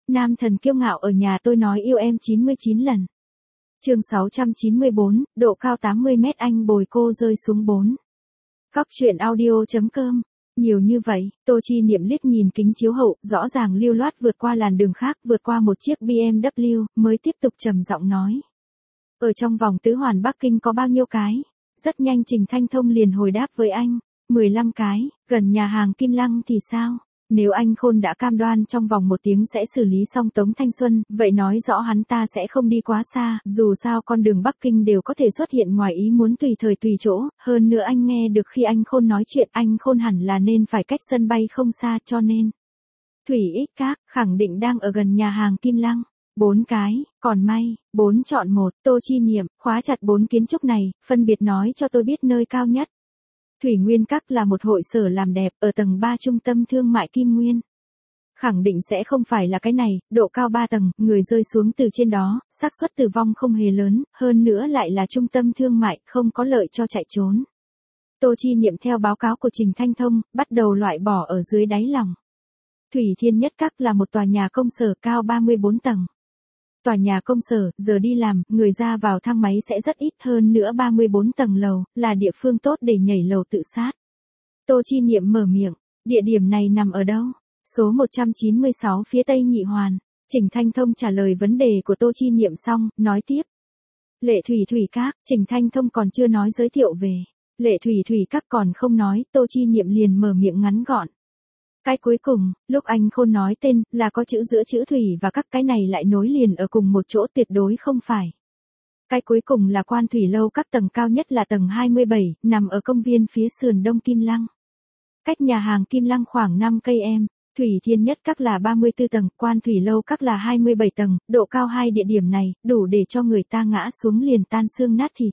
Nam thần kiêu ngạo ở nhà tôi nói yêu em 99 lần. Chương 694, độ cao 80 mét anh bồi cô rơi xuống 4. Góc truyện audio.com. Nhiều như vậy, Tô Chi Niệm liếc nhìn kính chiếu hậu, rõ ràng lưu loát vượt qua làn đường khác, vượt qua một chiếc BMW, mới tiếp tục trầm giọng nói. Ở trong vòng tứ hoàn Bắc Kinh có bao nhiêu cái? Rất nhanh Trình Thanh Thông liền hồi đáp với anh. 15 cái, gần nhà hàng Kim Lăng thì sao? Nếu anh Khôn đã cam đoan trong vòng 1 tiếng sẽ xử lý xong Tống Thanh Xuân, vậy nói rõ hắn ta sẽ không đi quá xa, dù sao con đường Bắc Kinh đều có thể xuất hiện ngoài ý muốn tùy thời tùy chỗ, hơn nữa anh nghe được khi anh Khôn nói chuyện anh Khôn hẳn là nên phải cách sân bay không xa cho nên. Thủy Ích Các, khẳng định đang ở gần nhà hàng Kim Lăng. 4 cái, còn may, 4 chọn 1, Tô Chi Niệm, khóa chặt 4 kiến trúc này, phân biệt nói cho tôi biết nơi cao nhất. Thủy Nguyên Các là một hội sở làm đẹp ở tầng 3 trung tâm thương mại Kim Nguyên. Khẳng định sẽ không phải là cái này, độ cao 3 tầng, người rơi xuống từ trên đó, xác suất tử vong không hề lớn, hơn nữa lại là trung tâm thương mại, không có lợi cho chạy trốn. Tô Chi Niệm theo báo cáo của Trình Thanh Thông, bắt đầu loại bỏ ở dưới đáy lòng. Thủy Thiên Nhất Các là một tòa nhà công sở cao 34 tầng. Tòa nhà công sở, giờ đi làm, người ra vào thang máy sẽ rất ít, hơn nữa 34 tầng lầu, là địa phương tốt để nhảy lầu tự sát. Tô Chi Niệm mở miệng, địa điểm này nằm ở đâu? Số 196 phía Tây Nhị Hoàn. Trình Thanh Thông trả lời vấn đề của Tô Chi Niệm xong, nói tiếp. Lệ Thủy Thủy Các, Trình Thanh Thông còn chưa nói giới thiệu về. Lệ Thủy Thủy Các còn không nói, Tô Chi Niệm liền mở miệng ngắn gọn. Cái cuối cùng, lúc anh Khôn nói tên, là có chữ giữa chữ Thủy và các cái này lại nối liền ở cùng một chỗ, tuyệt đối không phải. Cái cuối cùng là Quan Thủy Lâu Các, tầng cao nhất là tầng 27, nằm ở công viên phía sườn đông Kim Lăng. Cách nhà hàng Kim Lăng khoảng 5 cây em. Thủy Thiên Nhất Các là 34 tầng, Quan Thủy Lâu Các là 27 tầng, độ cao hai địa điểm này, đủ để cho người ta ngã xuống liền tan xương nát thịt.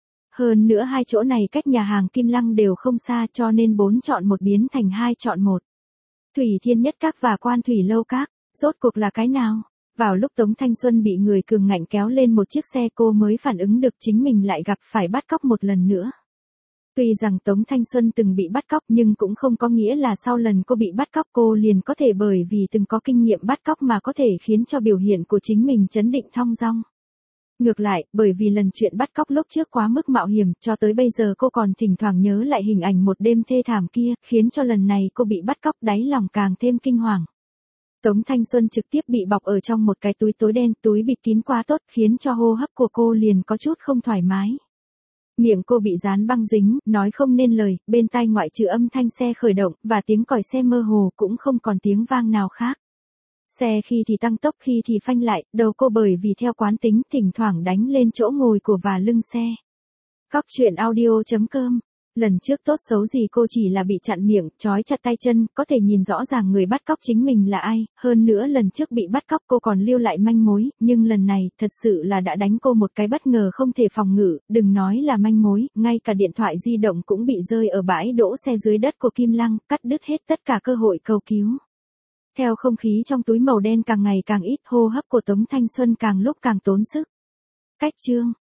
Hơn nữa hai chỗ này cách nhà hàng Kim Lăng đều không xa cho nên 4 chọn 1 biến thành 2 chọn 1. Thủy Thiên Nhất Các và Quan Thủy Lâu Các, rốt cuộc là cái nào? Vào lúc Tống Thanh Xuân bị người cường ngạnh kéo lên một chiếc xe cô mới phản ứng được chính mình lại gặp phải bắt cóc một lần nữa. Tuy rằng Tống Thanh Xuân từng bị bắt cóc nhưng cũng không có nghĩa là sau lần cô bị bắt cóc cô liền có thể bởi vì từng có kinh nghiệm bắt cóc mà có thể khiến cho biểu hiện của chính mình trấn định thong dong. Ngược lại, bởi vì lần chuyện bắt cóc lúc trước quá mức mạo hiểm, cho tới bây giờ cô còn thỉnh thoảng nhớ lại hình ảnh một đêm thê thảm kia, khiến cho lần này cô bị bắt cóc đáy lòng càng thêm kinh hoàng. Tống Thanh Xuân trực tiếp bị bọc ở trong một cái túi tối đen, túi bịt kín quá tốt, khiến cho hô hấp của cô liền có chút không thoải mái. Miệng cô bị dán băng dính, nói không nên lời, bên tai ngoại trừ âm thanh xe khởi động, và tiếng còi xe mơ hồ cũng không còn tiếng vang nào khác. Xe khi thì tăng tốc khi thì phanh lại, đầu cô bởi vì theo quán tính thỉnh thoảng đánh lên chỗ ngồi của và lưng xe. Góc truyện audio.com. Lần trước tốt xấu gì cô chỉ là bị chặn miệng, trói chặt tay chân, có thể nhìn rõ ràng người bắt cóc chính mình là ai, hơn nữa lần trước bị bắt cóc cô còn lưu lại manh mối, nhưng lần này, thật sự là đã đánh cô một cái bất ngờ không thể phòng ngự, đừng nói là manh mối, ngay cả điện thoại di động cũng bị rơi ở bãi đỗ xe dưới đất của Kim Lăng, cắt đứt hết tất cả cơ hội cầu cứu. Theo không khí trong túi màu đen càng ngày càng ít, hô hấp của Tống Thanh Xuân càng lúc càng tốn sức. Cách chương